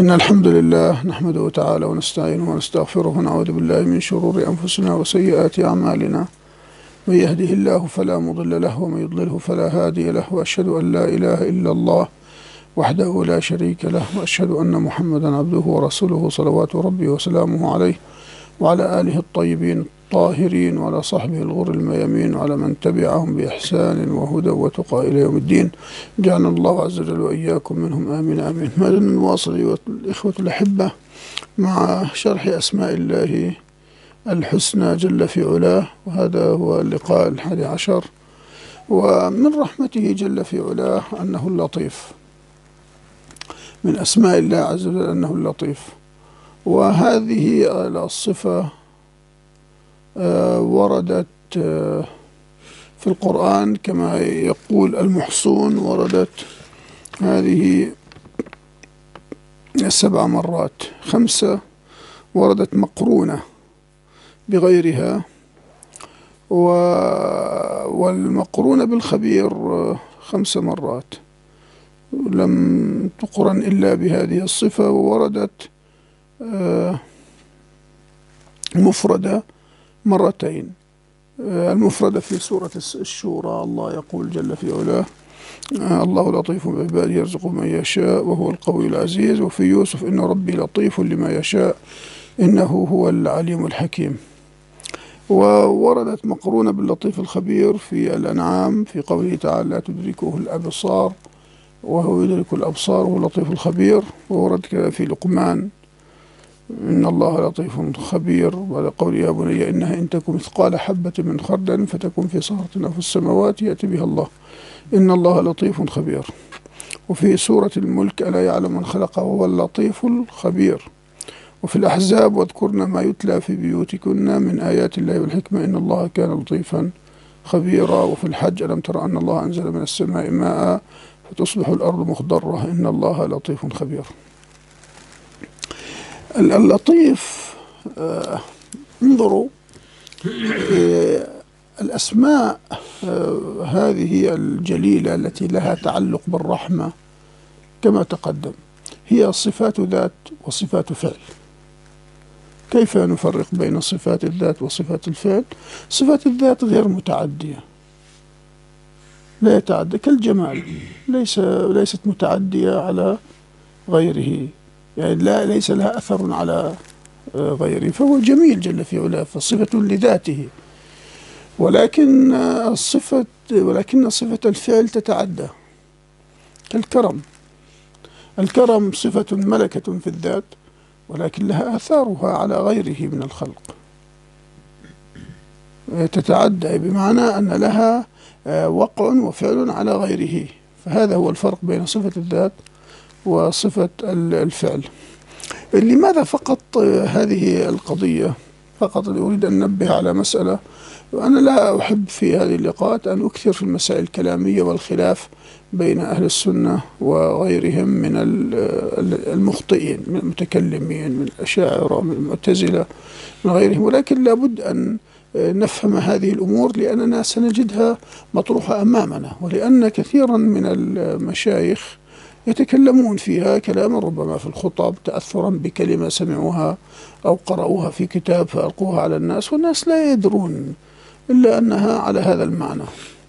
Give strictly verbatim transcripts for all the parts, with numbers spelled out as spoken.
إن الحمد لله نحمده تعالى ونستعينه ونستغفره ونعوذ بالله من شرور أنفسنا وسيئات أعمالنا. من يهده الله فلا مضل له ومن يضلله فلا هادي له، وأشهد أن لا إله إلا الله وحده لا شريك له، وأشهد أن محمدا عبده ورسوله صلوات ربي وسلامه عليه وعلى آله الطيبين الطاهرين وعلى صحبه الغر الميامين وعلى من تبعهم بإحسان وهدى وتقى إلى يوم الدين. جعلنا الله عز وجل وإياكم منهم آمين آمين. ما زلنا نواصل أيها الإخوة الأحبة مع شرح أسماء الله الحسنى جل في علاه، وهذا هو اللقاء الحادي عشر. ومن رحمته جل في علاه أنه اللطيف، من أسماء الله عز وجل أنه اللطيف، وهذه الصفة وردت في القرآن كما يقول المحصون، وردت هذه سبع مرات، خمسة وردت مقرونة بغيرها، والمقرونة بالخبير خمس مرات لم تقرن إلا بهذه الصفة، ووردت مفردة مرتين. المفردة في سورة الشورى، الله يقول جل في علاه: الله لطيف بعباده يرزق من يشاء وهو القوي العزيز. وفي يوسف: إن ربي لطيف لما يشاء إنه هو العليم الحكيم. ووردت مقرونة باللطيف الخبير في الأنعام في قوله تعالى: لا تدركه الأبصار وهو يدرك الأبصار وهو اللطيف الخبير. وورد كذا في لقمان: إن الله لطيف خبير، وعلى قول يا بني إنها إن تكن مثقال حبة من خردل فتكن في صخرة أو في السماوات يأتي بها الله إن الله لطيف خبير. وفي سورة الملك: ألا يعلم من خلق وهو اللطيف الخبير. وفي الأحزاب: واذكرن ما يتلى في بيوتكن من آيات الله والحكمة إن الله كان لطيفا خبيرا. وفي الحج: ألم تر أن الله أنزل من السماء ماء فتصبح الأرض مخضرة إن الله لطيف خبير. اللطيف، آه انظروا، آه الأسماء آه هذه الجليلة التي لها تعلق بالرحمة كما تقدم هي صفات ذات وصفات فعل. كيف نفرق بين صفات الذات وصفات الفعل؟ صفات الذات غير متعدية، لا يتعدى، كالجمال ليس ليست متعدية على غيره، يعني لا ليس لها أثر على غيره، فهو جميل جل في علاه، فصفة لذاته. ولكن الصفة ولكن صفة الفعل تتعدى، كالكرم. الكرم صفة ملكة في الذات، ولكن لها آثارها على غيره من الخلق، تتعدى بمعنى أن لها وقع وفعل على غيره. فهذا هو الفرق بين صفة الذات وصفة الفعل. لماذا فقط هذه القضية؟ فقط أريد أن ننبه على مسألة، وأنا لا أحب في هذه اللقاءات أن أكثر في المسائل الكلامية والخلاف بين أهل السنة وغيرهم من المخطئين، من المتكلمين، من الأشاعرة، من المعتزلة، من غيرهم، ولكن لابد أن نفهم هذه الأمور لأننا سنجدها مطروحة أمامنا، ولأن كثيرا من المشايخ يتكلمون فيها كلاما ربما في الخطب تأثرا بكلمة سمعوها أو قرأوها في كتاب فألقوها على الناس، والناس لا يدرون إلا أنها على هذا المعنى.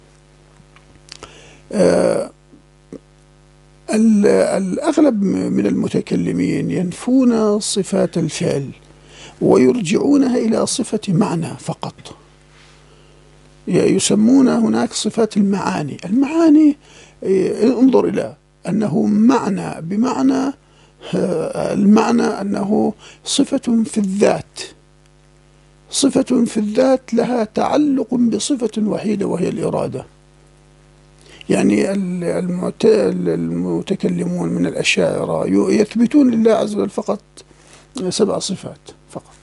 آه الأغلب من المتكلمين ينفون صفات الفعل ويرجعونها إلى صفة معنى فقط، يسمون هناك صفات المعاني. المعاني انظر إلى أنه معنى بمعنى المعنى أنه صفة في الذات، صفة في الذات لها تعلق بصفة وحيدة وهي الإرادة. يعني المتكلمون من الأشاعرة يثبتون لله عز وجل فقط سبع صفات فقط: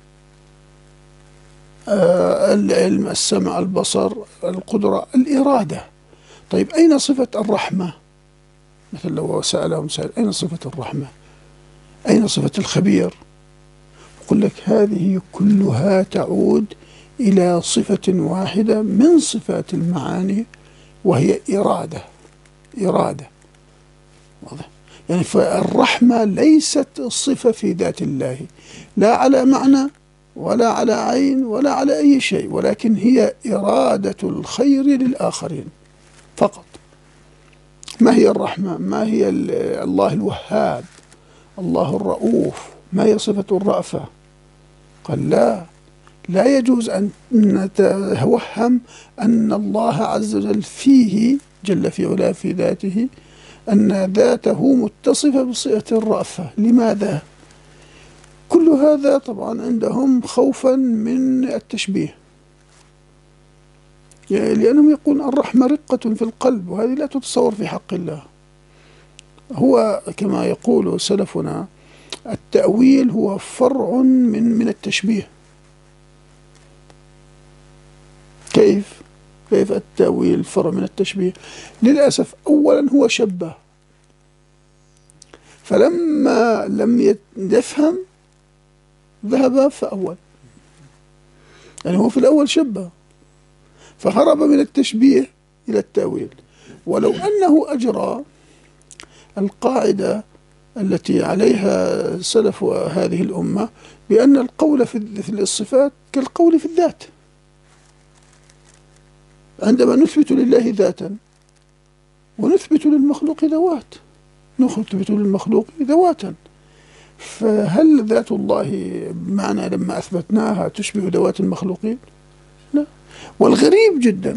العلم، السمع، البصر، القدرة، الإرادة. طيب أين صفة الرحمة؟ مثل لو سألهم سائل: أين صفة الرحمة؟ أين صفة الخبير؟ يقول لك هذه كلها تعود إلى صفة واحدة من صفات المعاني وهي إرادة. إرادة واضح؟ يعني فالرحمة ليست صفة في ذات الله، لا على معنى ولا على عين ولا على أي شيء، ولكن هي إرادة الخير للآخرين فقط. ما هي الرحمة؟ ما هي الله الوهاب، الله الرؤوف، ما هي صفة الرأفة؟ قال لا، لا يجوز أن نتوهم أن الله عز وجل فيه جل في علاه في ذاته أن ذاته متصفة بصفة الرأفة. لماذا؟ كل هذا طبعا عندهم خوفا من التشبيه، يعني لأنهم يقولون الرحمة رقة في القلب، وهذه لا تتصور في حق الله. هو كما يقول سلفنا التأويل هو فرع من من التشبيه. كيف؟ كيف التأويل فرع من التشبيه؟ للأسف أولا هو شبه، فلما لم يفهم ذهب فأول، يعني هو في الأول شبه فهرب من التشبيه إلى التأويل. ولو أنه أجرى القاعدة التي عليها سلف هذه الأمة بأن القول في الصفات كالقول في الذات، عندما نثبت لله ذاتا ونثبت للمخلوق ذوات، نثبت للمخلوق ذواتا، فهل ذات الله بمعنى لما أثبتناها تشبه ذوات المخلوقين؟ لا. والغريب جدا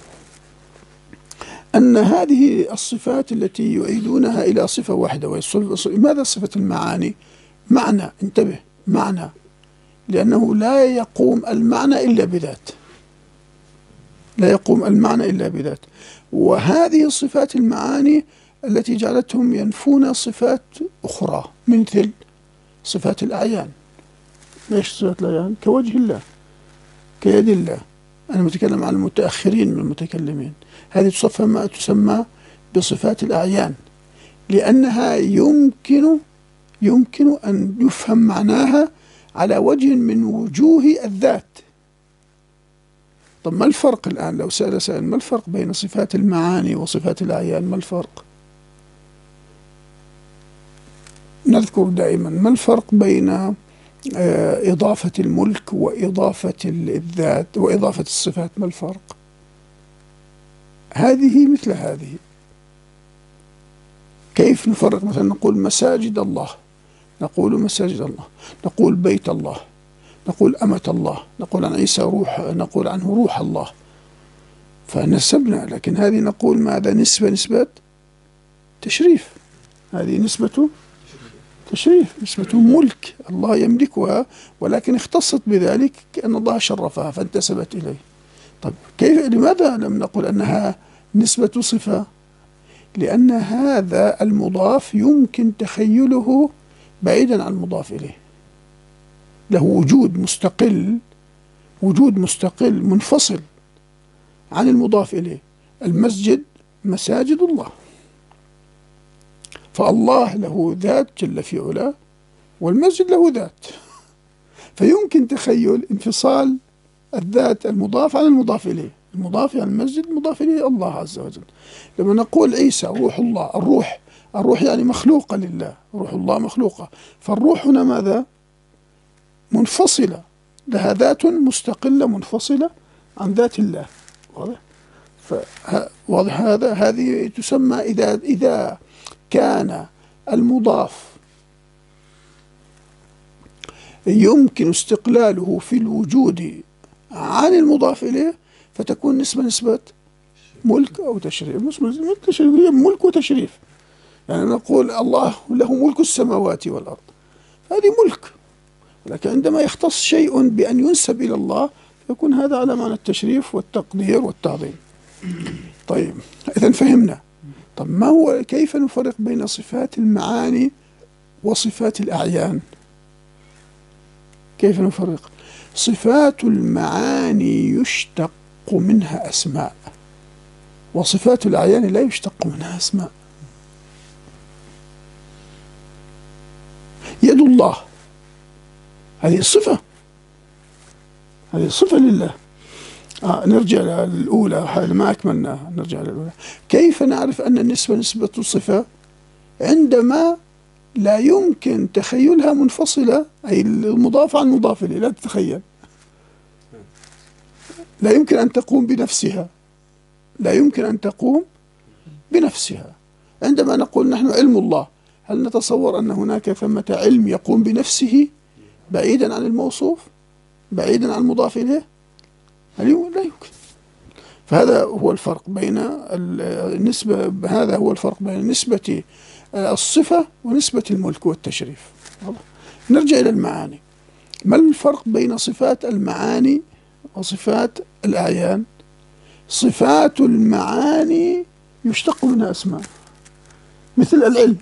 أن هذه الصفات التي يعيدونها إلى صفة واحدة، ماذا صفة المعاني؟ معنى، انتبه، معنى، لأنه لا يقوم المعنى إلا بذات، لا يقوم المعنى إلا بذات. وهذه الصفات المعاني التي جعلتهم ينفون صفات أخرى مثل صفات الأعيان. ليش صفات الأعيان؟ كوجه الله، كيد الله. أنا متكلم عن المتأخرين من المتكلمين، هذه تسمى تسمى بصفات الأعيان، لأنها يمكن يمكن أن يفهم معناها على وجه من وجوه الذات. طب ما الفرق الآن لو سأل سائل ما الفرق بين صفات المعاني وصفات الأعيان؟ ما الفرق؟ نذكر دائما ما الفرق بين إضافة الملك وإضافة الذات وإضافة الصفات؟ ما الفرق؟ هذه مثل هذه. كيف نفرق؟ مثلا نقول مساجد الله، نقول مساجد الله، نقول بيت الله، نقول أمة الله، نقول عن عيسى روح، نقول عنه روح الله، فنسبنا. لكن هذه نقول ماذا؟ نسبة نسبة تشريف، هذه نسبة تشريف، نسبة ملك، الله يملكها ولكن اختصت بذلك كأن الله شرفها فانتسبت إليه. طيب كيف، لماذا لم نقل أنها نسبة صفة؟ لأن هذا المضاف يمكن تخيله بعيدا عن المضاف إليه، له وجود مستقل، وجود مستقل منفصل عن المضاف إليه. المسجد مساجد الله، فالله له ذات جل في علاه والمسجد له ذات، فيمكن تخيل انفصال الذات المضاف عن المضاف إليه. المضاف عن المسجد المضاف إليه الله عز وجل. لما نقول عيسى روح الله، الروح، الروح يعني مخلوقة لله، روح الله مخلوقة، فالروح هنا ماذا؟ منفصلة، لها ذات مستقلة منفصلة عن ذات الله. واضح؟ واضح هذا؟ هذه تسمى إذا إذا كان المضاف يمكن استقلاله في الوجود عن المضاف إليه فتكون نسبة نسبة ملك أو تشريف. هي ملك وتشريف، يعني نقول الله له ملك السماوات والأرض، هذه ملك، ولكن عندما يختص شيء بأن ينسب إلى الله يكون هذا على معنى التشريف والتقدير والتعظيم. طيب إذن فهمنا. طب ما هو، كيف نفرق بين صفات المعاني وصفات الأعيان؟ كيف نفرق؟ صفات المعاني يشتق منها أسماء، وصفات الأعيان لا يشتق منها أسماء. يد الله هذه الصفة، هذه الصفة لله. آه نرجع للأولى، ما أكملناها، نرجع للأولى. كيف نعرف أن النسبة نسبة صفة؟ عندما لا يمكن تخيلها منفصلة، أي المضاف عن المضاف إليه، لا تتخيل، لا يمكن أن تقوم بنفسها، لا يمكن أن تقوم بنفسها. عندما نقول نحن علم الله، هل نتصور أن هناك ثمة علم يقوم بنفسه بعيدا عن الموصوف، بعيدا عن المضاف إليه؟ لا يمكن. فهذا هو الفرق بين النسبة، هذا هو الفرق بين نسبة الصفة ونسبة الملك والتشريف. نرجع إلى المعاني. ما الفرق بين صفات المعاني وصفات الأعيان؟ صفات المعاني يشتق منها أسماء، مثل العلم،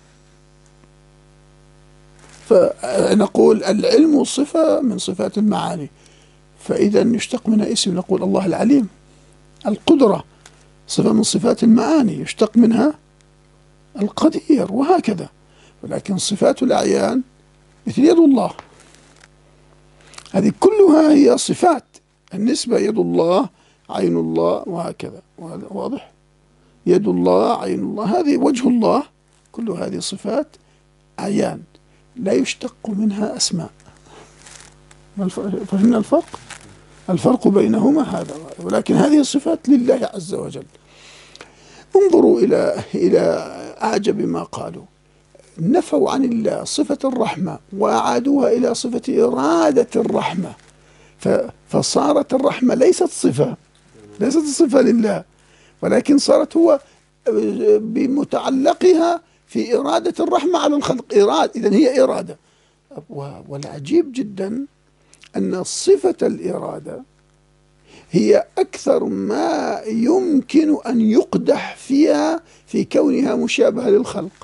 فنقول العلم صفة من صفات المعاني، فإذا يشتق منها اسم، نقول الله العليم. القدرة صفة من صفات المعاني، يشتق منها القدير، وهكذا. ولكن صفات الأعيان مثل يد الله، هذه كلها هي صفات النسبة، يد الله، عين الله، وهكذا. واضح؟ يد الله، عين الله، هذه وجه الله، كل هذه صفات أعيان لا يشتق منها أسماء. فهمنا الفرق؟ الفرق بينهما هذا. ولكن هذه الصفات لله عز وجل. انظروا إلى إلى أعجب ما قالوا، نفوا عن الله صفة الرحمة وأعادوها إلى صفة إرادة الرحمة، فصارت الرحمة ليست صفة، ليست صفة لله، ولكن صارت هو بمتعلقها في إرادة الرحمة على الخلق. إرادة، إذن هي إرادة. والعجيب جدا أن صفة الإرادة هي أكثر ما يمكن أن يقدح فيها في كونها مشابهة للخلق.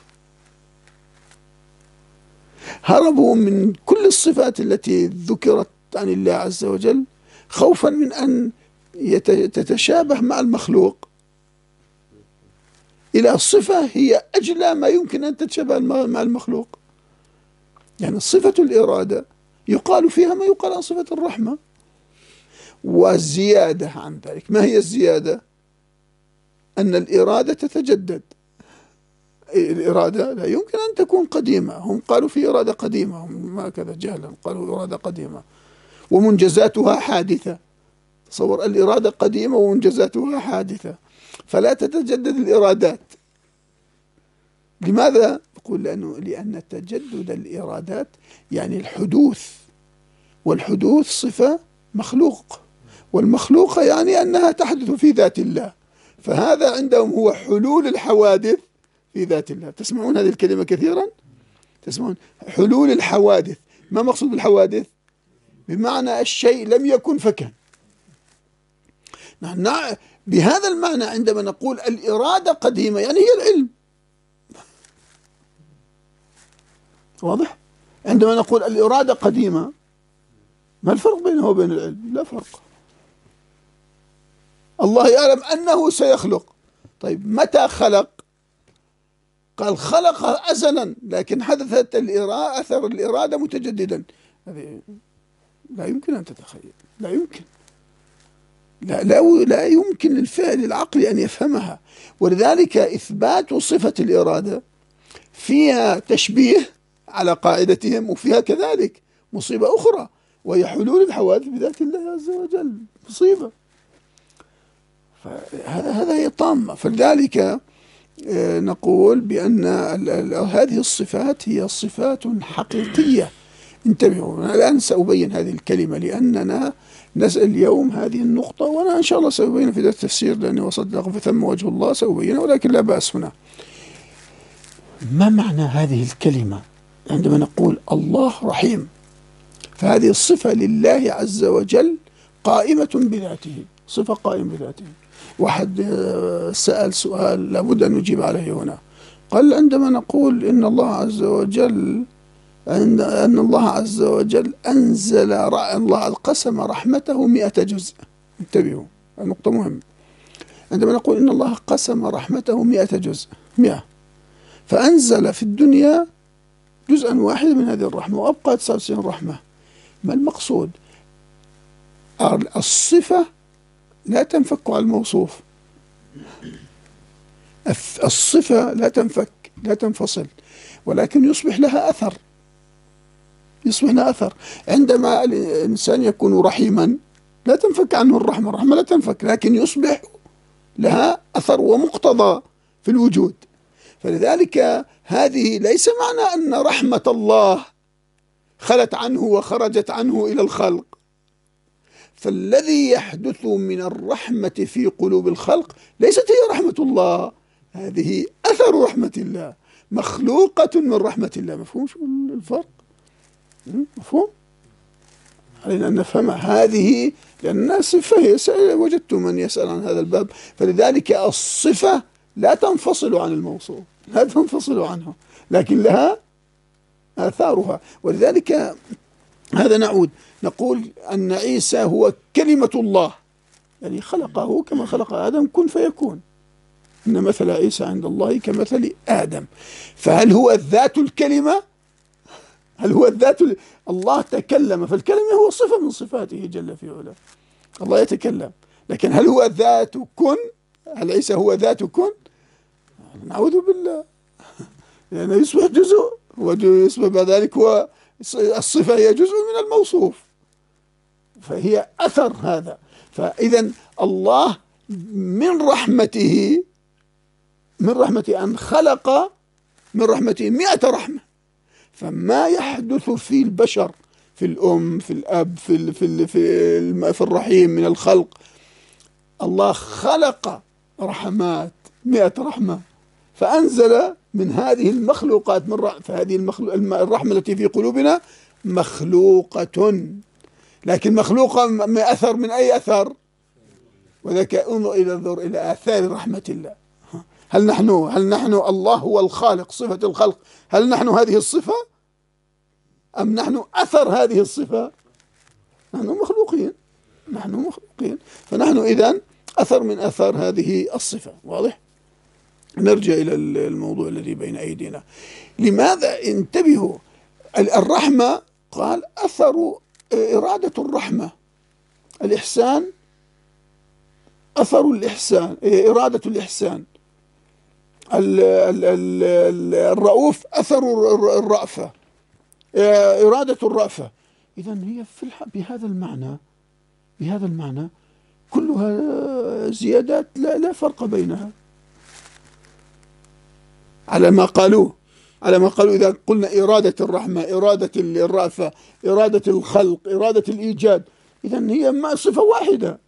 هربوا من كل الصفات التي ذكرت عن الله عز وجل خوفا من أن تتشابه مع المخلوق إلى صفة هي أجلى ما يمكن أن تتشابه مع المخلوق. يعني صفة الإرادة يقال فيها ما يقال عن صفة الرحمة، والزيادة عن ذلك. ما هي الزيادة؟ أن الإرادة تتجدد. الإرادة لا يمكن أن تكون قديمة، هم قالوا في إرادة قديمة، هم هكذا جهلا قالوا إرادة قديمة ومنجزاتها حادثة. تصور الإرادة قديمة ومنجزاتها حادثة، فلا تتجدد الإرادات. لماذا؟ يقول لأنه لأن تجدد الإرادات يعني الحدوث، والحدوث صفة مخلوق، والمخلوق يعني أنها تحدث في ذات الله، فهذا عندهم هو حلول الحوادث في ذات الله. تسمعون هذه الكلمة كثيرا، تسمعون حلول الحوادث. ما مقصود الحوادث؟ بمعنى الشيء لم يكن فكان. نحن بهذا المعنى عندما نقول الإرادة قديمة يعني هي العلم. واضح؟ عندما نقول الإرادة قديمة، ما الفرق بينه وبين العلم؟ لا فرق. الله يعلم أنه سيخلق. طيب متى خلق؟ قال خلق أزلا، لكن حدثت الإرادة، أثر الإرادة متجددا. هذه لا يمكن أن تتخيل، لا يمكن، لا, لا, لا يمكن للفعل العقلي أن يفهمها. ولذلك إثبات صفة الإرادة فيها تشبيه على قاعدتهم، وفيها كذلك مصيبة أخرى، وهي حلول الحوادث بذات الله عز وجل. مصيبة. فهذا هذا هي طامة. فلذلك نقول بأن هذه الصفات هي صفات حقيقية. انتبهوا، أنا الآن سأبين هذه الكلمة لأننا نسأل اليوم هذه النقطة، وأنا إن شاء الله سأبين في ذات التفسير لأني وصدق فثم وجه الله سأبينه، ولكن لا بأس هنا. ما معنى هذه الكلمة عندما نقول الله رحيم؟ فهذه الصفة لله عز وجل قائمة بذاته، صفة قائمة بذاته. واحد سأل سؤال لابد أن نجيب عليه هنا، قال عندما نقول إن الله عز وجل أن أن الله عز وجل أنزل الله قسم رحمته مئة جزء. انتبهوا، النقطة مهمة. عندما نقول إن الله قسم رحمته مئة جزء، مئة، فأنزل في الدنيا جزءا واحدا من هذه الرحمة وأبقى تسعة وتسعين رحمة، ما المقصود؟ الصفة لا تنفك عن الموصوف، الصفة لا تنفك، لا تنفصل، ولكن يصبح لها أثر، يصبح لها أثر. عندما الإنسان يكون رحيما لا تنفك عنه الرحمة، الرحمة لا تنفك، لكن يصبح لها أثر ومقتضى في الوجود. فلذلك هذه ليس معنى أن رحمة الله خلت عنه وخرجت عنه إلى الخلق، فالذي يحدث من الرحمة في قلوب الخلق ليست هي رحمة الله، هذه أثر رحمة الله، مخلوقة من رحمة الله. مفهوم شو الفرق؟ مفهوم؟ علينا أن نفهم هذه، لأن الناس وجدت من يسأل عن هذا الباب. فلذلك الصفة لا تنفصل عن الموصوف، لا تنفصل عنه، لكن لها آثارها. ولذلك هذا نعود نقول أن عيسى هو كلمة الله، يعني خلقه كما خلق آدم كن فيكون، إن مثل عيسى عند الله كمثل آدم. فهل هو الذات الكلمة؟ هل هو الذات؟ الله تكلم، فالكلمة هو صفة من صفاته جل في علاه، الله يتكلم. لكن هل هو ذات كن؟ هل عيسى هو ذات كن؟ نعوذ بالله، لأنه يعني يصبح جزء، ويصبح بعد ذلك هو الصفة هي جزء من الموصوف، فهي أثر هذا. فإذا الله من رحمته، من رحمته أن خلق من رحمته مئة رحمة. فما يحدث في البشر، في الأم، في الأب، في ال في ال في, ال في الرحيم من الخلق، الله خلق رحمات مئة رحمة، فأنزل من هذه المخلوقات من فهذه المخلوق الرحمة التي في قلوبنا مخلوقة، لكن مخلوقة من أثر، من أي أثر؟ وذلك انظر إلى انظر إلى آثار رحمة الله. هل نحن هل نحن الله هو الخالق، صفة الخلق، هل نحن هذه الصفة أم نحن أثر هذه الصفة؟ نحن مخلوقين، نحن مخلوقين، فنحن إذن أثر من أثر هذه الصفة. واضح؟ نرجع إلى الموضوع الذي بين أيدينا. لماذا؟ انتبهوا، الرحمة قال أثر إرادة الرحمة، الإحسان أثر الإحسان، إرادة الإحسان، الرؤوف أثر الرأفة، إرادة الرأفة. إذن هي في بهذا المعنى، بهذا المعنى كلها زيادات لا, لا فرق بينها، على ما قالوه، على ما قالوا. إذا قلنا إرادة الرحمة، إرادة الرأفة، إرادة الخلق، إرادة الإيجاد، إذن هي ما صفة واحدة،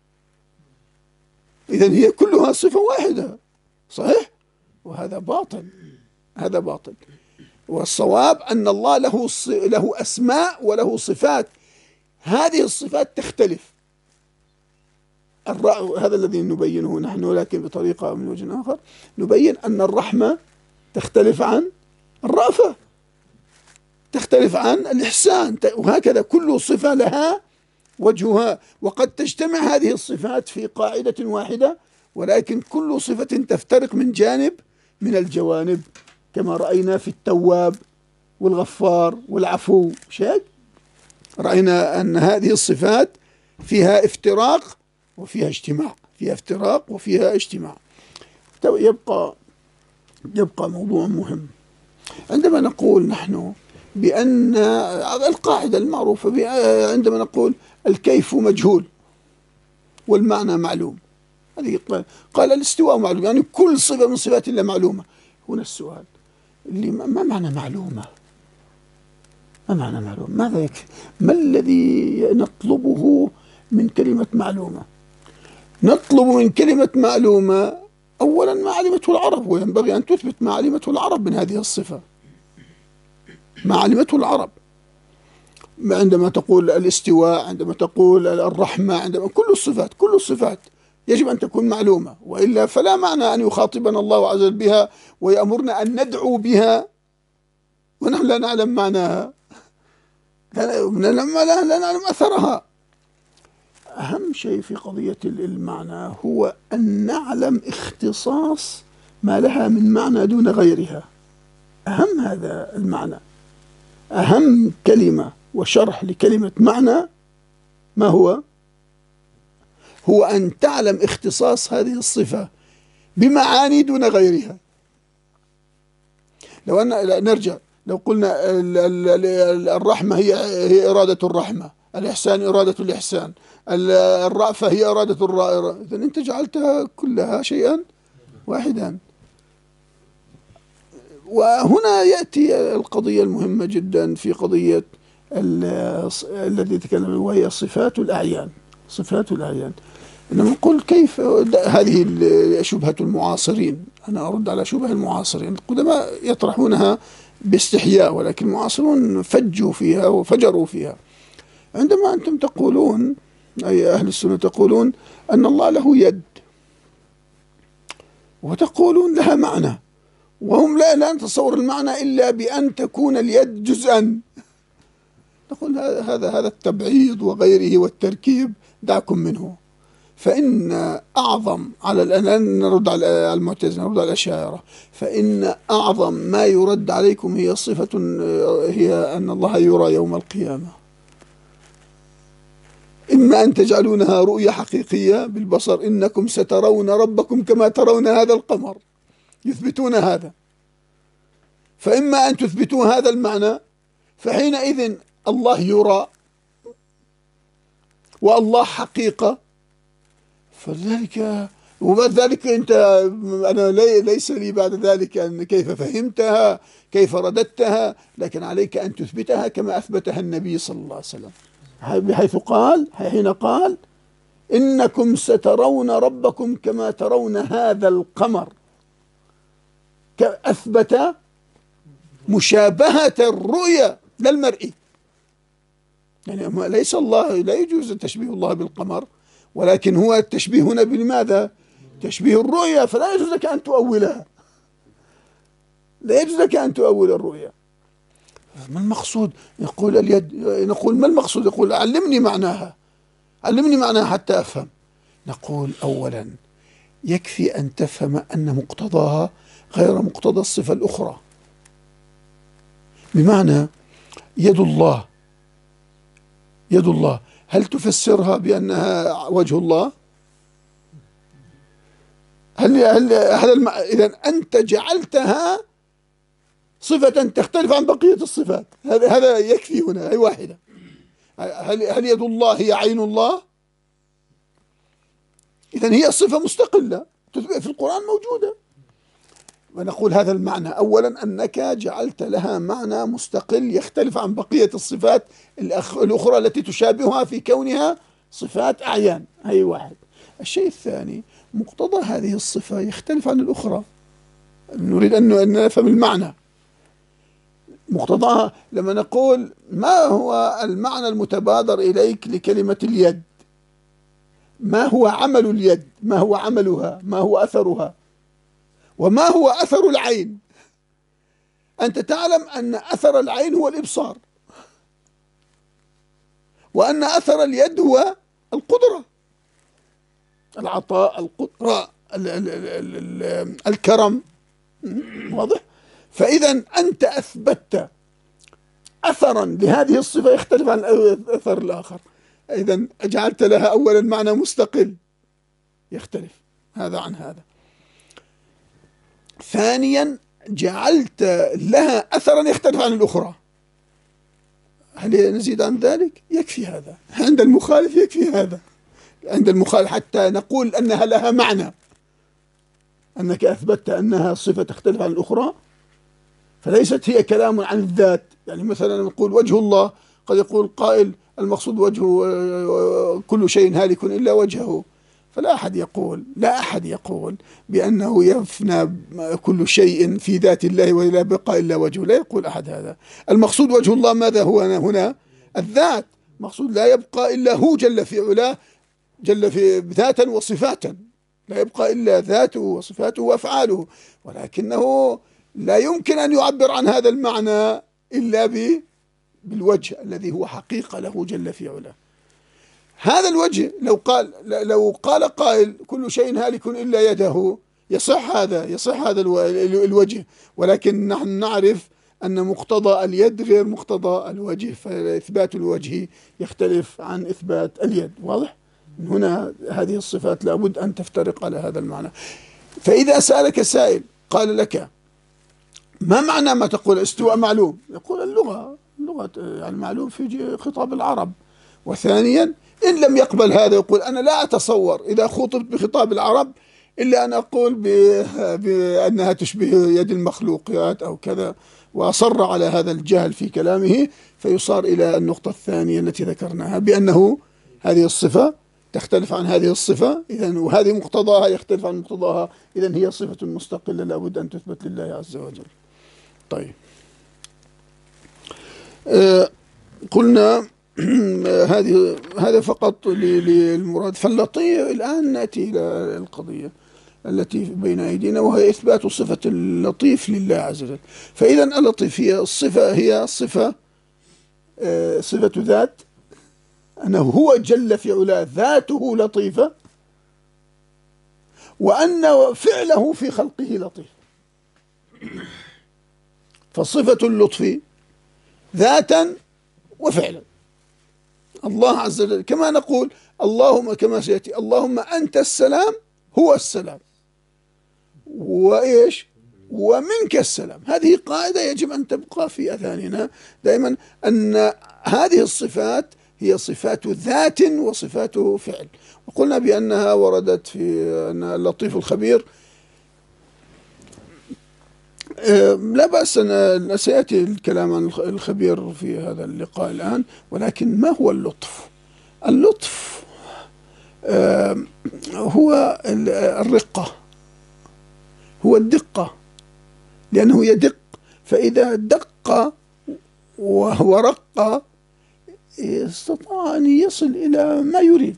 إذن هي كلها صفة واحدة، صحيح؟ وهذا باطل، هذا باطل. والصواب أن الله له له أسماء وله صفات، هذه الصفات تختلف. هذا الذي نبينه نحن، ولكن بطريقة من وجه آخر نبين أن الرحمة تختلف عن الرأفة، تختلف عن الإحسان، وهكذا كل صفة لها وجهها. وقد تجتمع هذه الصفات في قاعدة واحدة، ولكن كل صفة تفترق من جانب من الجوانب، كما رأينا في التواب والغفار والعفو. شيء رأينا أن هذه الصفات فيها افتراق وفيها اجتماع، فيها افتراق وفيها اجتماع. يبقى يبقى موضوع مهم عندما نقول نحن بأن القاعدة المعروفة، عندما نقول الكيف مجهول والمعنى معلوم، هذه قال الاستواء معلوم، يعني كل صفة من صفات الله معلومة. هنا السؤال، اللي ما معنى معلومة؟ ما معنى معلومة؟ ماذا يكفي؟ ما الذي نطلبه من كلمة معلومة؟ نطلب من كلمة معلومة أولا ما علمته العرب، وينبغي أن تثبت ما علمته العرب من هذه الصفة، ما علمته العرب. عندما تقول الاستواء، عندما تقول الرحمة، عندما كل الصفات، كل الصفات يجب أن تكون معلومة، وإلا فلا معنى أن يخاطبنا الله عز وجل بها ويأمرنا أن ندعو بها ونحن لا نعلم معناها، لا نعلم أثرها. أهم شيء في قضية المعنى هو أن نعلم اختصاص ما لها من معنى دون غيرها. أهم هذا المعنى، أهم كلمة وشرح لكلمة معنى ما هو؟ هو أن تعلم اختصاص هذه الصفة بمعاني دون غيرها. لو أن نرجع لو قلنا الرحمة هي هي إرادة الرحمة، الإحسان إرادة الإحسان، الرأفة هي إرادة الرائرة، إذن أنت جعلتها كلها شيئا واحدا. وهنا يأتي القضية المهمة جدا في قضية الذي تكلم وهي صفات الأعيان. صفات الأعيان نقول كيف هذه شبهة المعاصرين، أنا أرد على شبهة المعاصرين. القدماء يطرحونها باستحياء، ولكن المعاصرون فجوا فيها وفجروا فيها. عندما أنتم تقولون أي أهل السنة تقولون أن الله له يد، وتقولون لها معنى، وهم لا لا نتصور المعنى إلا بأن تكون اليد جزءا. نقول هذا هذا التبعيض وغيره والتركيب دعكم منه، فإن أعظم على الآن نرد على المعتزلة، نرد على الأشاعرة، فإن أعظم ما يرد عليكم هي صفة هي أن الله يرى يوم القيامة. إما أن تجعلونها رؤية حقيقية بالبصر، إنكم سترون ربكم كما ترون هذا القمر، يثبتون هذا. فإما أن تثبتوا هذا المعنى، فحينئذ الله يرى والله حقيقة. فذلك وبعد ذلك أنت أنا ليس لي بعد ذلك أن كيف فهمتها كيف رددتها، لكن عليك أن تثبتها كما أثبتها النبي صلى الله عليه وسلم، بحيث قال حين قال إنكم سترون ربكم كما ترون هذا القمر، أثبت مشابهة الرؤية لا المرئي. يعني ليس الله لا يجوز تشبيه الله بالقمر، ولكن هو التشبيه هنا بماذا؟ تشبيه الرؤية، فلا يجوز لك أن تؤولها، لا يجوز لك أن تؤول الرؤية. ما المقصود؟ يقول اليد، نقول ما المقصود؟ يقول علمني معناها، علمني معناها حتى أفهم. نقول أولا يكفي أن تفهم أن مقتضاها غير مقتضى الصفة الأخرى. بمعنى يد الله، يد الله هل تفسرها بأنها وجه الله؟ هل هل هذا الم... إذا أنت جعلتها صفة تختلف عن بقية الصفات، هذا هذا يكفي هنا، هي واحدة. هل هل يد الله هي عين الله؟ إذا هي صفة مستقلة في القرآن موجودة. ونقول هذا المعنى أولا أنك جعلت لها معنى مستقل يختلف عن بقية الصفات الأخرى التي تشابهها في كونها صفات أعيان، هي واحد. الشيء الثاني مقتضى هذه الصفة يختلف عن الأخرى، نريد أن نفهم المعنى. مقتضاها لما نقول ما هو المعنى المتبادر إليك لكلمة اليد، ما هو عمل اليد، ما هو عملها، ما هو أثرها، وما هو أثر العين. أنت تعلم أن أثر العين هو الإبصار، وأن أثر اليد هو القدرة، العطاء، القدرة، ال ال ال ال الكرم، واضح؟ فإذا أنت أثبتت أثرا لهذه الصفة يختلف عن الأثر الآخر، إذا جعلت لها أولا معنى مستقل يختلف هذا عن هذا. ثانيا جعلت لها أثرا يختلف عن الأخرى. هل نزيد عن ذلك؟ يكفي هذا، عند المخالف يكفي هذا، عند المخالف حتى نقول أنها لها معنى، أنك أثبتت أنها صفة تختلف عن الأخرى، فليست هي كلام عن الذات. يعني مثلا نقول وجه الله، قد يقول قائل المقصود وجهه كل شيء هالك إلا وجهه، فلا أحد يقول لا أحد يقول بأنه يفنى كل شيء في ذات الله ولا بقى إلا وجهه، لا يقول أحد هذا. المقصود وجه الله ماذا هو هنا؟ الذات، مقصود لا يبقى إلا هو جل في علاه، جل في ذاتا وصفاتا، لا يبقى إلا ذاته وصفاته وأفعاله، ولكنه لا يمكن أن يعبر عن هذا المعنى إلا بالوجه الذي هو حقيقة له جل في علاه. هذا الوجه لو قال لو قال قائل كل شيء هالك إلا يده، يصح هذا، يصح هذا الوجه، ولكن نحن نعرف أن مقتضى اليد غير مقتضى الوجه، فإثبات الوجه يختلف عن إثبات اليد، واضح؟ من هنا هذه الصفات لابد أن تفترق على هذا المعنى. فإذا سألك سائل قال لك ما معنى ما تقول استواء معلوم؟ يقول اللغة اللغة يعني معلوم في خطاب العرب. وثانيا إن لم يقبل هذا يقول أنا لا أتصور إذا خطبت بخطاب العرب إلا أن أقول بأنها تشبه يد المخلوقات أو كذا، وأصر على هذا الجهل في كلامه، فيصار إلى النقطة الثانية التي ذكرناها بأنه هذه الصفة تختلف عن هذه الصفة، إذن وهذه مقتضاها يختلف عن مقتضاها، إذن هي صفة مستقلة لابد أن تثبت لله عز وجل. طيب آه قلنا هذه هذا فقط للمراد. فاللطيف الآن نأتي إلى القضية التي بين أيدينا، وهي إثبات صفة اللطيف لله عز وجل. فإذا اللطيف هي الصفة هي صفة آه صفة ذات، أنه هو جل في علاه ذاته لطيفة، وأن فعله في خلقه لطيف. فصفة اللطف ذاتا وفعلا. الله عز وجل كما نقول اللهم كما سيأتي اللهم أنت السلام هو السلام، وإيش ومنك السلام. هذه قاعدة يجب أن تبقى في أذهاننا دائما، أن هذه الصفات هي صفات ذات وصفات فعل. وقلنا بأنها وردت في أن اللطيف الخبير لا بأس أن سيأتي الكلام عن الخبير في هذا اللقاء الآن، ولكن ما هو اللطف؟ اللطف هو الرقة، هو الدقة، لأنه يدق، فإذا دق وهو رق استطاع أن يصل إلى ما يريد.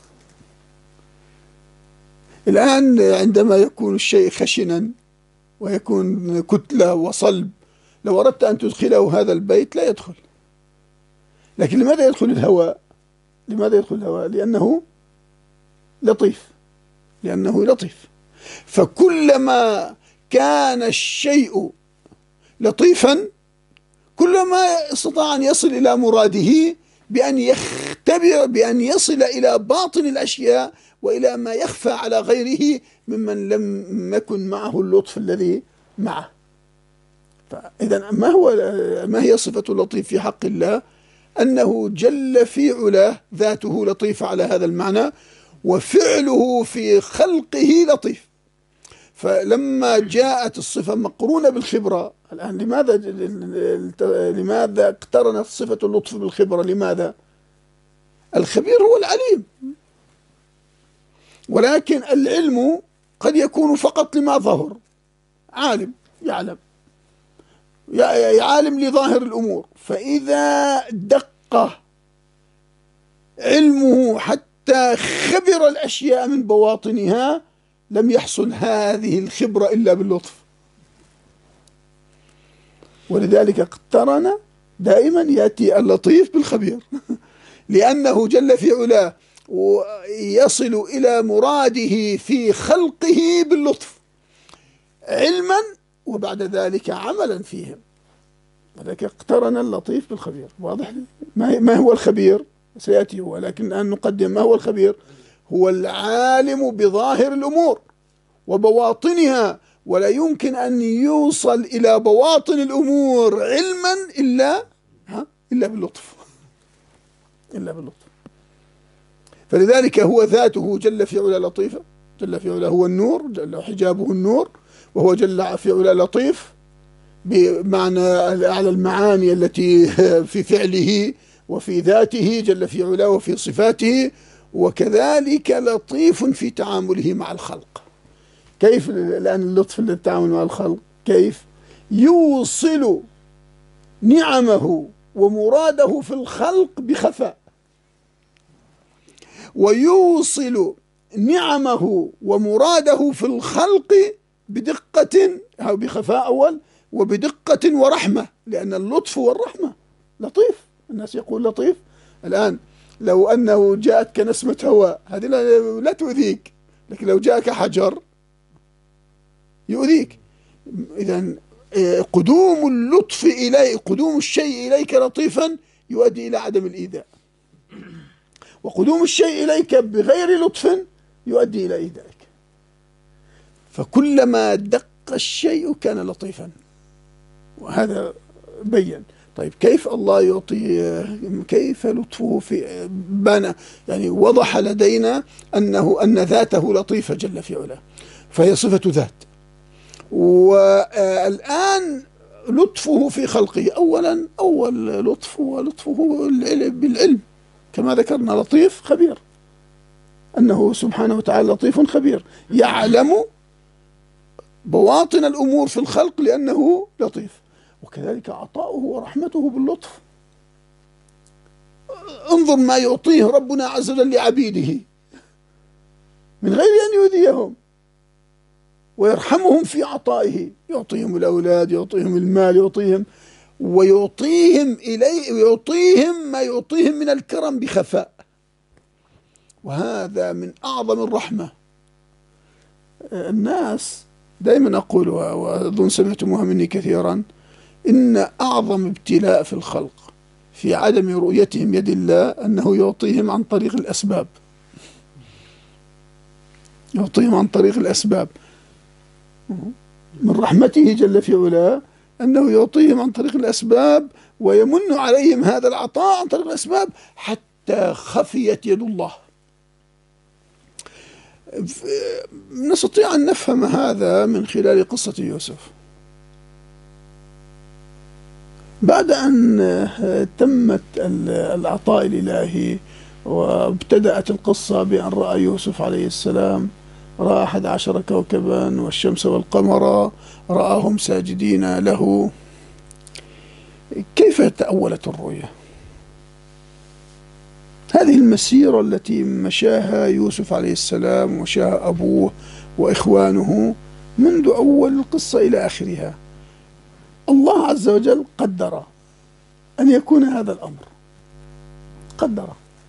الآن عندما يكون الشيء خشنا ويكون كتلة وصلب، لو أردت أن تدخله هذا البيت لا يدخل. لكن لماذا يدخل الهواء؟ لماذا يدخل الهواء؟ لأنه لطيف، لأنه لطيف. فكلما كان الشيء لطيفا كلما استطاع أن يصل إلى مراده بأن يختبر، بأن يصل إلى باطن الأشياء وإلى ما يخفى على غيره ممن لم يكن معه اللطف الذي معه. فإذا ما هو ما هي صفة اللطيف في حق الله؟ أنه جل في علاه ذاته لطيفة على هذا المعنى، وفعله في خلقه لطيف. فلما جاءت الصفة مقرونة بالخبرة، الآن لماذا لماذا اقترنت صفة اللطف بالخبرة؟ لماذا؟ الخبير هو العليم، ولكن العلم قد يكون فقط لما ظهر، عالم يعلم عالم لظاهر الأمور. فإذا دق علمه حتى خبر الأشياء من بواطنها لم يحصل هذه الخبرة إلا باللطف. ولذلك اقترن دائما يأتي اللطيف بالخبير لأنه جل في علاه ويصل إلى مراده في خلقه باللطف علما وبعد ذلك عملا فيهم. ولذلك اقترن اللطيف بالخبير. واضح؟ ما هو الخبير؟ سيأتي هو، لكن الآن نقدم ما هو الخبير. هو العالم بظاهر الأمور وبواطنها، ولا يمكن أن يوصل إلى بواطن الأمور علما إلا ها إلا باللطف، إلا باللطف. فلذلك هو ذاته جل في علا لطيفة، جل في علا هو النور، جل حجابه النور، وهو جل في علا لطيف بمعنى أعلى المعاني التي في فعله وفي ذاته جل في علا وفي صفاته، وكذلك لطيف في تعامله مع الخلق. كيف الآن اللطف في التعامل مع الخلق؟ كيف يوصل نعمه ومراده في الخلق بخفاء، ويوصل نعمه ومراده في الخلق بدقة أو بخفاء أول، وبدقة ورحمة، لأن اللطف والرحمة لطيف. الناس يقول لطيف. الآن لو أنه جاءتك نسمة هواء هذه لا تؤذيك، لكن لو جاءك حجر يؤذيك. إذن قدوم اللطف إلي قدوم الشيء إليك لطيفا يؤدي إلى عدم الإيذاء، وقدوم الشيء إليك بغير لطف يؤدي إلى إيذائك. فكلما دق الشيء كان لطيفا، وهذا بين. طيب كيف الله يعطي، كيف لطفه في بان يعني وضح لدينا أنه أن ذاته لطيفة جل في علاه، فهي صفة ذات. والآن لطفه في خلقه، أولا أول لطف هو لطفه بالعلم كما ذكرنا، لطيف خبير، أنه سبحانه وتعالى لطيف خبير يعلم بواطن الأمور في الخلق لأنه لطيف. وكذلك عطاؤه ورحمته باللطف. انظر ما يعطيه ربنا عز وجل لعبيده من غير أن يؤذيهم، ويرحمهم في عطائه، يعطيهم الأولاد، يعطيهم المال، يعطيهم ويعطيهم إليه، ويعطيهم ما يعطيهم من الكرم بخفاء. وهذا من أعظم الرحمة. الناس دائما أقولها وأظن سمعتموها مني كثيرا، إن أعظم ابتلاء في الخلق في عدم رؤيتهم يد الله أنه يعطيهم عن طريق الأسباب، يعطيهم عن طريق الأسباب. من رحمته جل في علاه أنه يعطيهم عن طريق الأسباب، ويمن عليهم هذا العطاء عن طريق الأسباب حتى خفيت يد الله. نستطيع أن نفهم هذا من خلال قصة يوسف. بعد أن تمت العطاء الإلهي وابتدأت القصة بأن رأى يوسف عليه السلام، رأى أحد عشر كوكبا والشمس والقمر رآهم ساجدين له. كيف تأولت الرؤيا؟ هذه المسيرة التي مشاها يوسف عليه السلام ومشاها أبوه وإخوانه منذ أول القصة إلى آخرها، الله عز وجل قدر أن يكون هذا الأمر، قدر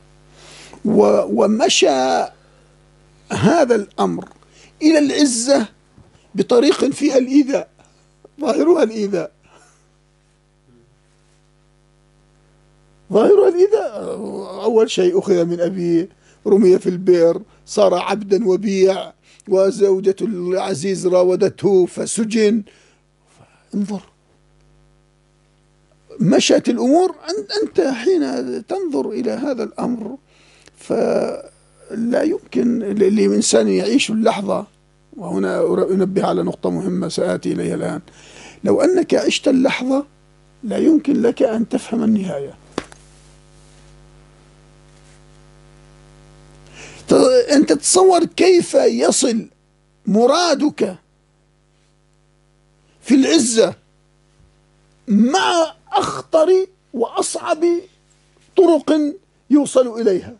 ومشى هذا الأمر إلى العزة بطريق فيها الإيذاء، ظاهرها الإيذاء، ظاهرها الإيذاء. أول شيء أخذ من أبيه، رمي في البئر، صار عبدا وبيع، وزوجة العزيز راودته فسجن. انظر، مشت الأمور. أنت حين تنظر إلى هذا الأمر فلا يمكن لإنسان يعيش اللحظة. وهنا أنبه على نقطة مهمة سآتي إليها الآن. لو أنك عشت اللحظة لا يمكن لك أن تفهم النهاية. أنت تتصور كيف يصل مرادك في العزة مع أخطر وأصعب طرق يوصل إليها.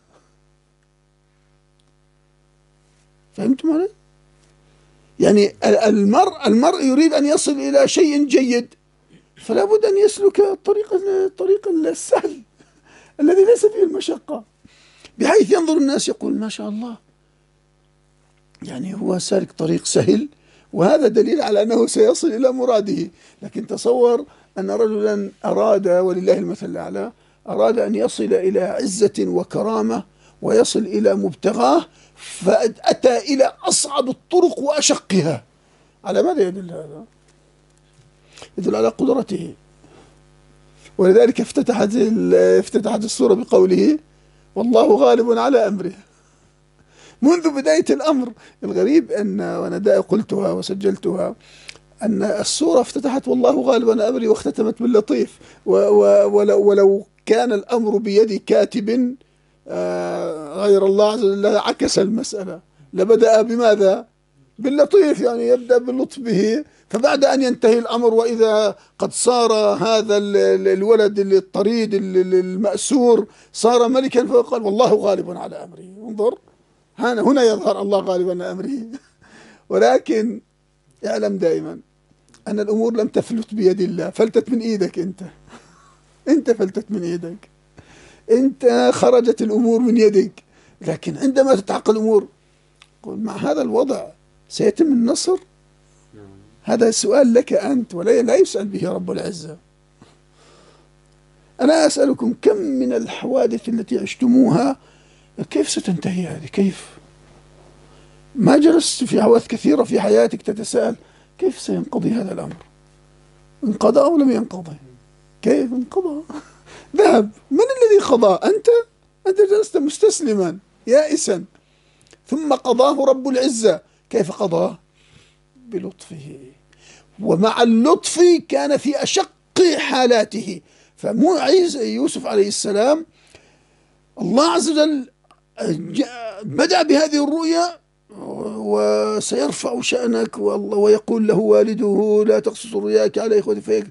فهمتم علي؟ يعني المرء المرء يريد أن يصل إلى شيء جيد، فلا بد أن يسلك الطريق الطريق السهل الذي ليس فيه المشقة، بحيث ينظر الناس يقول ما شاء الله، يعني هو سالك طريق سهل، وهذا دليل على أنه سيصل إلى مراده. لكن تصور أن رجلا أراد، ولله المثل الأعلى، أراد أن يصل إلى عزة وكرامة ويصل إلى مبتغاه، فأتى إلى أصعب الطرق وأشقها. على ماذا يدل هذا؟ يدل على قدرته. ولذلك افتتحت افتتحت السورة بقوله والله غالب على أمره. منذ بداية الأمر. الغريب أن، وأنا دائما قلتها وسجلتها، أن السورة افتتحت والله غالب على أمره واختتمت باللطيف. ولو, ولو كان الأمر بيد كاتب غير الله عز وجل عكس المسألة، لبدأ بماذا؟ باللطيف، يعني يبدأ باللطف به. فبعد أن ينتهي الأمر وإذا قد صار هذا الولد الطريد المأسور صار ملكا، فقال والله غالب على أمره. انظر، هنا هنا يظهر الله غالب على أمره. ولكن اعلم دائما أن الأمور لم تفلت بيد الله، فلتت من إيدك أنت. أنت فلتت من إيدك، أنت خرجت الأمور من يدك. لكن عندما تتعقل الأمور قل مع هذا الوضع سيتم النصر؟ هذا سؤال لك أنت، ولا لا يسأل به رب العزة. أنا أسألكم كم من الحوادث التي عشتموها كيف ستنتهي هذه؟ كيف؟ ما جلست في حوادث كثيرة في حياتك تتساءل كيف سينقضي هذا الأمر؟ انقضى أو لم ينقضي؟ كيف انقضى؟ ذهب. من الذي قضى؟ أنت أنت جلست مستسلما يائسا، ثم قضاه رب العزة. كيف قضاه؟ بلطفه، ومع اللطف كان في أشق حالاته. فمو يوسف عليه السلام الله عز وجل بدأ بهذه الرؤيا وسيرفع شأنك، والله ويقول له والده لا تقصص رؤياك على إخوتك.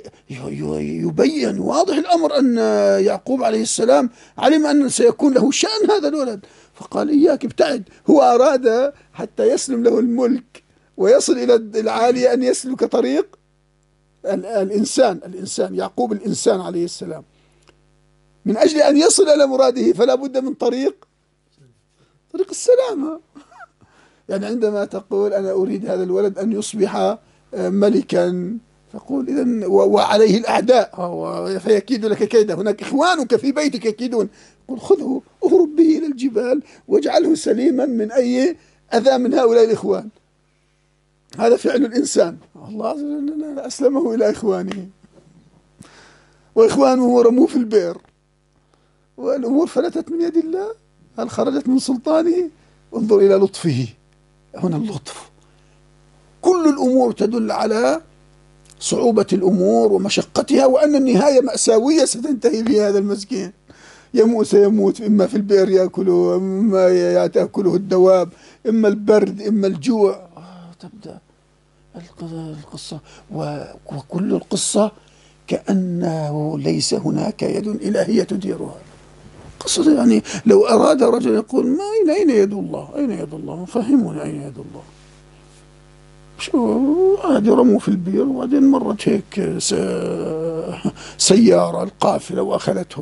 يبين واضح الأمر أن يعقوب عليه السلام علم أن سيكون له شأن هذا الولد، فقال إياك ابتعد. هو أراد حتى يسلم له الملك ويصل إلى العالية أن يسلك طريق الإنسان الإنسان يعقوب الإنسان عليه السلام. من أجل أن يصل إلى مراده فلا بد من طريق طريق السلامة. يعني عندما تقول أنا أريد هذا الولد أن يصبح ملكا، فقول إذن وعليه الأعداء فيكيد لك كيدا، هناك إخوانك في بيتك يكيدون، قل خذه اهرب به إلى الجبال واجعله سليما من أي أذى من هؤلاء الإخوان. هذا فعل الإنسان. الله عز وجل أسلمه إلى إخوانه، وإخوانه رموه في البئر، والأمور فلتت من يد الله. هل خرجت من سلطانه؟ انظر إلى لطفه. هنا اللطف. كل الأمور تدل على صعوبة الأمور ومشقتها، وأن النهاية مأساوية ستنتهي بها هذا المسكين. يموت سيموت، إما في البئر يأكله، إما تأكله الدواب، إما البرد، إما الجوع. تبدأ القصة، وكل القصة كأنه ليس هناك يد إلهية تديرها. قصة يعني لو أراد رجل يقول ما أين يد الله؟ أين يد الله؟ فهموني أين يد الله؟ شو عاد رموا في البير، وبعدين مرت هيك سيارة القافلة وأخذته.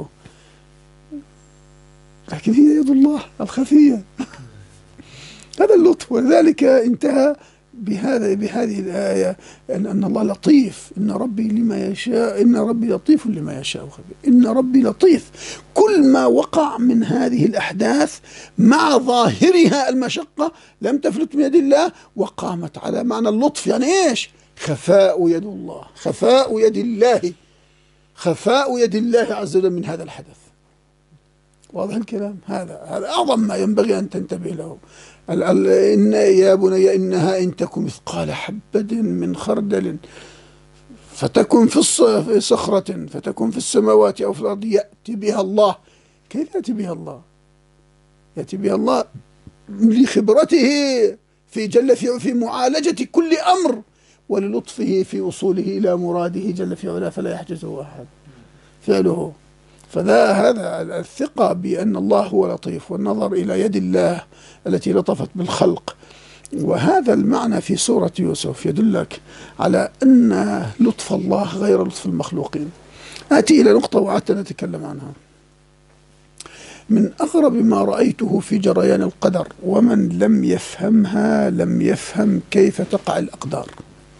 لكن هي يد الله الخفية. هذا اللطف. ولذلك انتهى بهذا بهذه الآية أن أن الله لطيف. إن ربي لما يشاء، إن ربي لطيف لما يشاء وخبير. إن ربي لطيف. كل ما وقع من هذه الأحداث مع ظاهرها المشقة لم تفلت من يد الله، وقامت على معنى اللطف. يعني إيش؟ خفاء يد الله، خفاء يد الله، خفاء يد الله عز وجل من هذا الحدث. واضح الكلام؟ هذا هذا أعظم ما ينبغي أن تنتبه له. إن يا بني إنها إن تكن مثقال حبة من خردل فتكن في صخرة فتكن في السماوات أو في الأرض يأتي بها الله. كيف يأتي بها الله؟ يأتي بها الله لخبرته في جل في في معالجة كل أمر، وللطفه في وصوله إلى مراده جل في علاه، فلا يحجزه أحد فعله. فذا هذا الثقة بأن الله هو لطيف، والنظر إلى يد الله التي لطفت بالخلق. وهذا المعنى في سورة يوسف يدلك على أن لطف الله غير لطف المخلوقين. آتي إلى نقطة وعدت نتكلم عنها. من أغرب ما رأيته في جريان القدر، ومن لم يفهمها لم يفهم كيف تقع الأقدار.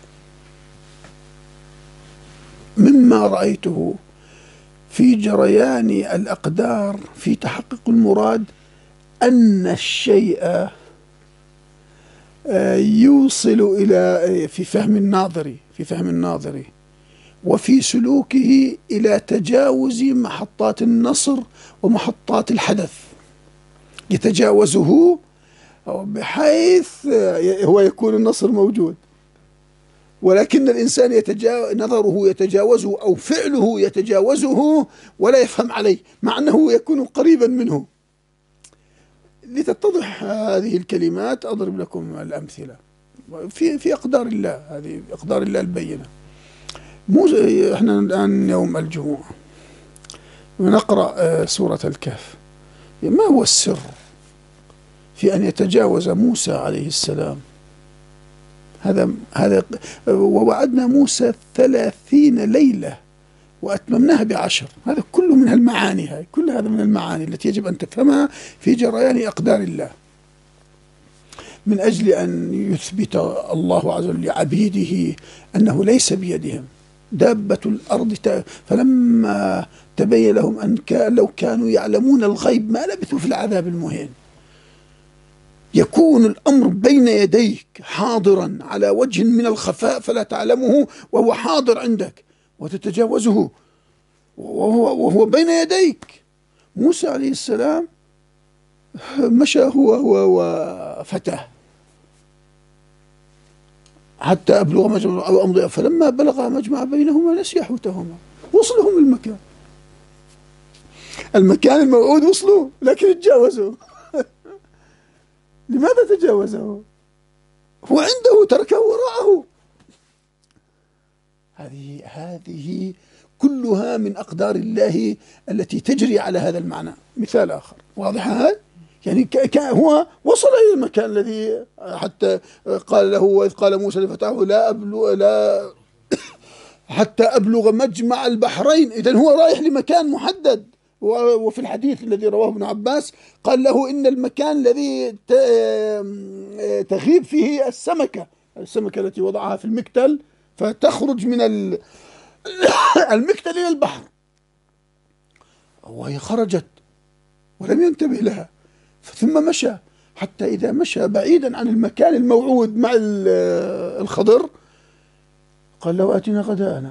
مما رأيته في جريان الأقدار في تحقق المراد أن الشيء يوصل إلى في فهم الناظر في فهم الناظر وفي سلوكه إلى تجاوز محطات النصر ومحطات الحدث، يتجاوزه بحيث هو يكون النصر موجود، ولكن الإنسان يتجاوز نظره يتجاوزه أو فعله يتجاوزه ولا يفهم عليه، مع أنه يكون قريبا منه. لتتضح هذه الكلمات أضرب لكم الأمثلة في في أقدار الله، هذه أقدار الله البينة. مو إحنا الآن يوم الجمعة ونقرأ سورة الكهف. ما هو السر في أن يتجاوز موسى عليه السلام؟ هذا هذا ووعدنا موسى ثلاثين ليلة وأتممناها بعشر. هذا كله من المعاني، هاي كل هذا من المعاني التي يجب أن تفهمها في جريان أقدار الله، من أجل أن يثبت الله عز وجل لعبيده أنه ليس بيدهم دابة الأرض. فلما تبين لهم أن لو كانوا يعلمون الغيب ما لبثوا في العذاب المهين. يكون الأمر بين يديك حاضرا على وجه من الخفاء فلا تعلمه، وهو حاضر عندك وتتجاوزه وهو, وهو بين يديك. موسى عليه السلام مشى هو هو وفتاه حتى أبلغ مجمع أو أمضي، فلما بلغ مجمع بينهما نسيا حوتهما. وصلهم المكان، المكان الموعود وصلوا، لكن تجاوزوا. لماذا تجاوزه؟ هو عنده تركه وراءه. هذه هذه كلها من أقدار الله التي تجري على هذا المعنى. مثال آخر واضح هذا، يعني هو وصل إلى المكان الذي حتى قال له، وإذ قال موسى لفتاه لا أبلغ لا حتى أبلغ مجمع البحرين. إذن هو رايح لمكان محدد. وفي الحديث الذي رواه ابن عباس قال له إن المكان الذي تغيب فيه السمكة السمكة التي وضعها في المكتل فتخرج من المكتل إلى البحر، وهي خرجت ولم ينتبه لها، ثم مشى حتى إذا مشى بعيدا عن المكان الموعود مع الخضر قال له آتنا غداءنا.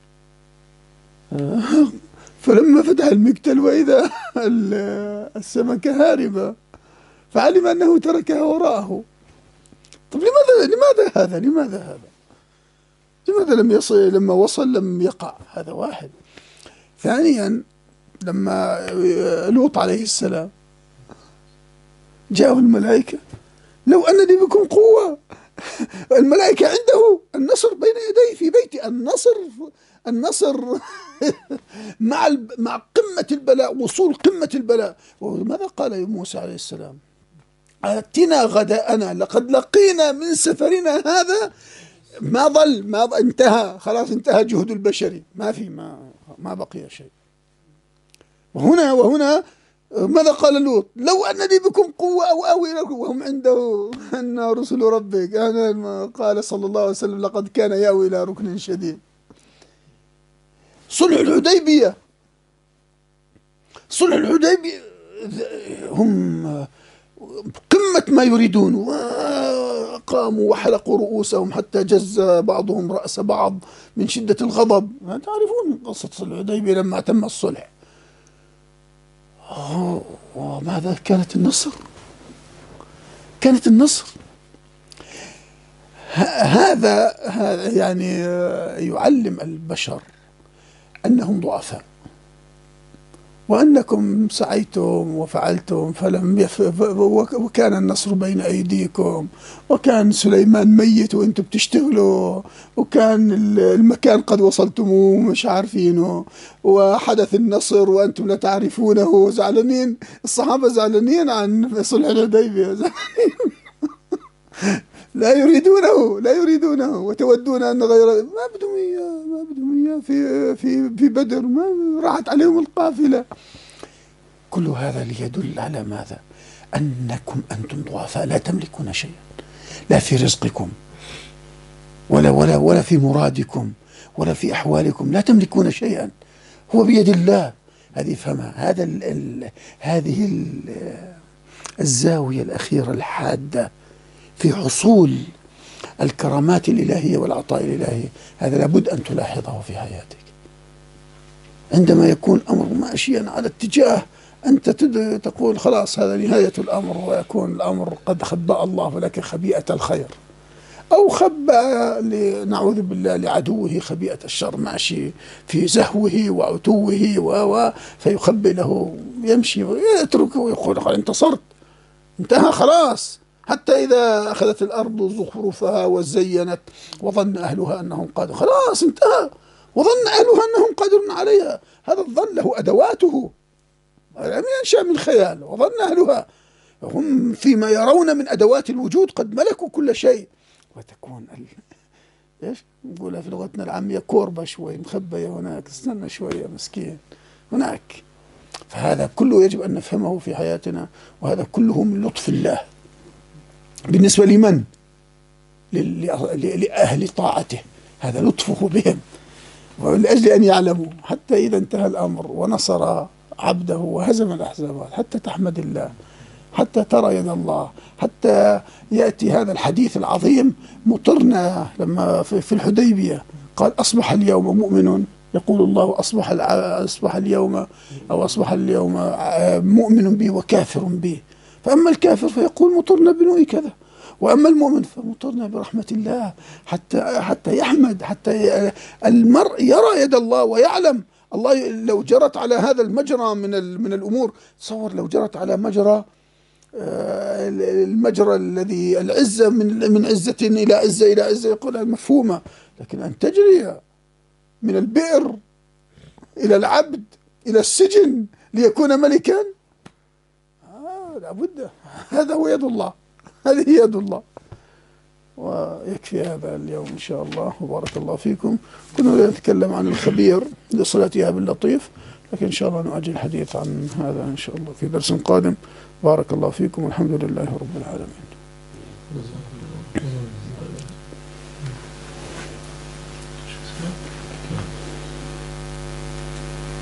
فلما فتح المكتل وإذا السمكة هاربة، فعلم أنه تركها وراءه. طب لماذا لماذا هذا لماذا هذا لماذا لم يصل؟ لما وصل لم يقع. هذا واحد. ثانيا، لما لوط عليه السلام جاءه الملائكة، لو أن لي بكم قوة. الملائكة عنده النصر بين يديه في بيتي، النصر النصر مع مع قمة البلاء، وصول قمة البلاء. وماذا قال موسى عليه السلام؟ آتنا غداءنا لقد لقينا من سفرنا هذا ما ظل ما ظل انتهى، خلاص انتهى جهد البشري، ما في ما ما بقي شيء. وهنا وهنا ماذا قال لوط؟ لو أن لي بكم قوة أو آوي لكم، وهم عنده أن رسل ربك. أنا قال صلى الله عليه وسلم لقد كان يأوي إلى ركن شديد. صلح الحديبية صلح الحديبية هم قمة ما يريدون، وقاموا وحلقوا رؤوسهم حتى جز بعضهم رأس بعض من شدة الغضب. تعرفون قصة صلح الحديبية لما تم الصلح. وماذا كانت النصر؟ كانت النصر. هذا هذا يعني يعلم البشر أنهم ضعفاء، وأنكم سعيتم وفعلتم فلم يف... وكان النصر بين أيديكم، وكان سليمان ميت وأنتم بتشتغلوا، وكان المكان قد وصلتموه مش عارفينه، وحدث النصر وأنتم لا تعرفونه. زعلانين الصحابة، زعلانين عن صلح الحديبية، لا يريدونه لا يريدونه وتودون أن غير ما بدهم إياه ما بدهم إياه في في في بدر، ما راحت عليهم القافلة. كل هذا ليدل على ماذا؟ أنكم أنتم ضعفاء، لا تملكون شيئا، لا في رزقكم ولا ولا ولا في مرادكم ولا في أحوالكم، لا تملكون شيئا، هو بيد الله. هذه فما هذا ال ال هذه ال الزاوية الأخيرة الحادة في حصول الكرامات الإلهية والعطاء الإلهي. هذا لابد أن تلاحظه في حياتك. عندما يكون الأمر ماشيا على اتجاه أنت تقول خلاص هذا نهاية الأمر، ويكون الأمر قد خبأ الله لك خبيئة الخير، أو خبأ نعوذ بالله لعدوه خبيئة الشر، ماشي في زهوه وعتوه و فيخبئ له، يمشي ويتركه ويقول خلاص انتصرت، انتهى خلاص. حتى إذا أخذت الأرض زخرفها وزينت وظن أهلها أنهم قادرون، خلاص انتهى، وظن أهلها أنهم قادرون عليها. هذا الظن له أدواته، لم ينشأ من خيال. وظن أهلها، هم فيما يرون من أدوات الوجود قد ملكوا كل شيء. وتكون إيش نقولها في لغتنا العامية كوربة شوي مخبية هناك، استنى شوية مسكين هناك. فهذا كله يجب أن نفهمه في حياتنا، وهذا كله من لطف الله بالنسبة لمن؟ لأهل طاعته، هذا لطفه بهم، ولأجل أن يعلموا حتى إذا انتهى الأمر ونصر عبده وهزم الأحزاب حتى تحمد الله حتى ترى يد الله، حتى يأتي هذا الحديث العظيم. مطرنا لما في الحديبية قال أصبح اليوم مؤمن، يقول الله أصبح أصبح اليوم أو أصبح اليوم مؤمن بي وكافر بي. فأما الكافر فيقول مطرنا بنوء كذا، وأما المؤمن فمطرنا برحمة الله، حتى حتى يحمد، حتى المرء يرى يد الله ويعلم الله. لو جرت على هذا المجرى من من الأمور، تصور لو جرت على مجرى المجرى الذي العزة من من عزة إلى عزة إلى عزة، يقول مفهومة، لكن أن تجري من البئر إلى العبد إلى السجن ليكون ملكا، آه لابد. هذا هو يد الله، هذه يد الله. ويكفي هذا اليوم إن شاء الله، وبارك الله فيكم. كنا نتكلم عن الخبير لصلتها باللطيف، لكن إن شاء الله نؤجل الحديث عن هذا إن شاء الله في درس قادم. بارك الله فيكم والحمد لله رب العالمين.